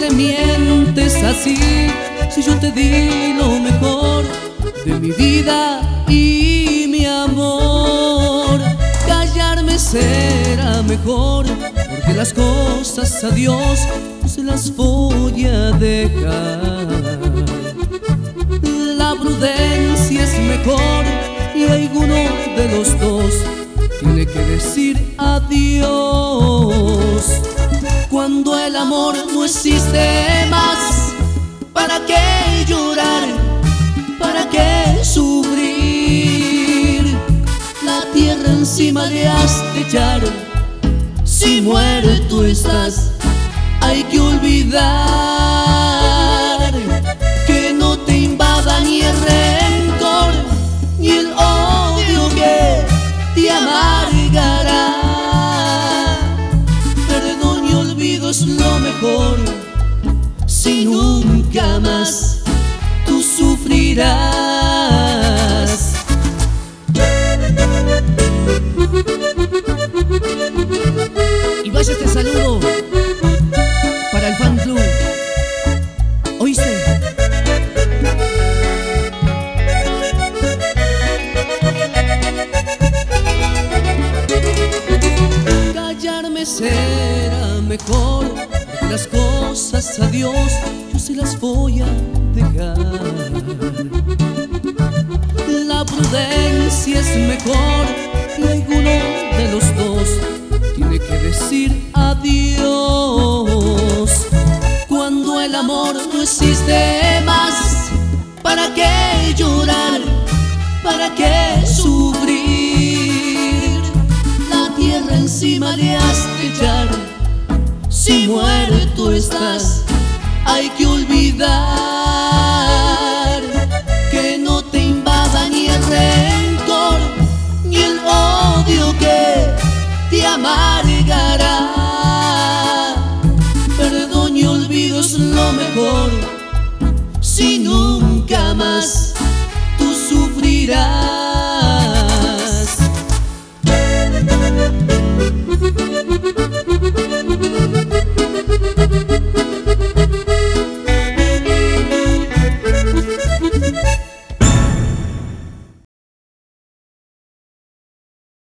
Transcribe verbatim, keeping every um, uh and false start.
le mientes así? Si yo te di lo mejor de mi vida y mi amor. Callarme será mejor, porque las cosas a Dios no se las voy a dejar. La prudencia es mejor y alguno de los dos tiene que decir adiós. Cuando el amor no existe más, ¿para qué llorar? ¿Para qué sufrir? La tierra encima le has de echar. Si muerto estás, hay que olvidar. Que no te invada ni el rencor, ni el odio que te amargará. Perdón y olvido es lo mejor, si nunca más tú sufrirás. Y vaya este saludo para el fan club. ¿Oíste? Callarme será mejor, porque las cosas a Dios yo se las voy a dejar. La prudencia es mejor y alguno de los dos tiene que decir adiós. Cuando el amor no existe más, ¿para qué llorar? ¿Para qué sufrir? La tierra encima le has de echar. Si muerto estás, hay que olvidar. Que no te invada ni el rencor, ni el odio que te amargará. Perdón y olvido es lo mejor, si nunca más tú sufrirás.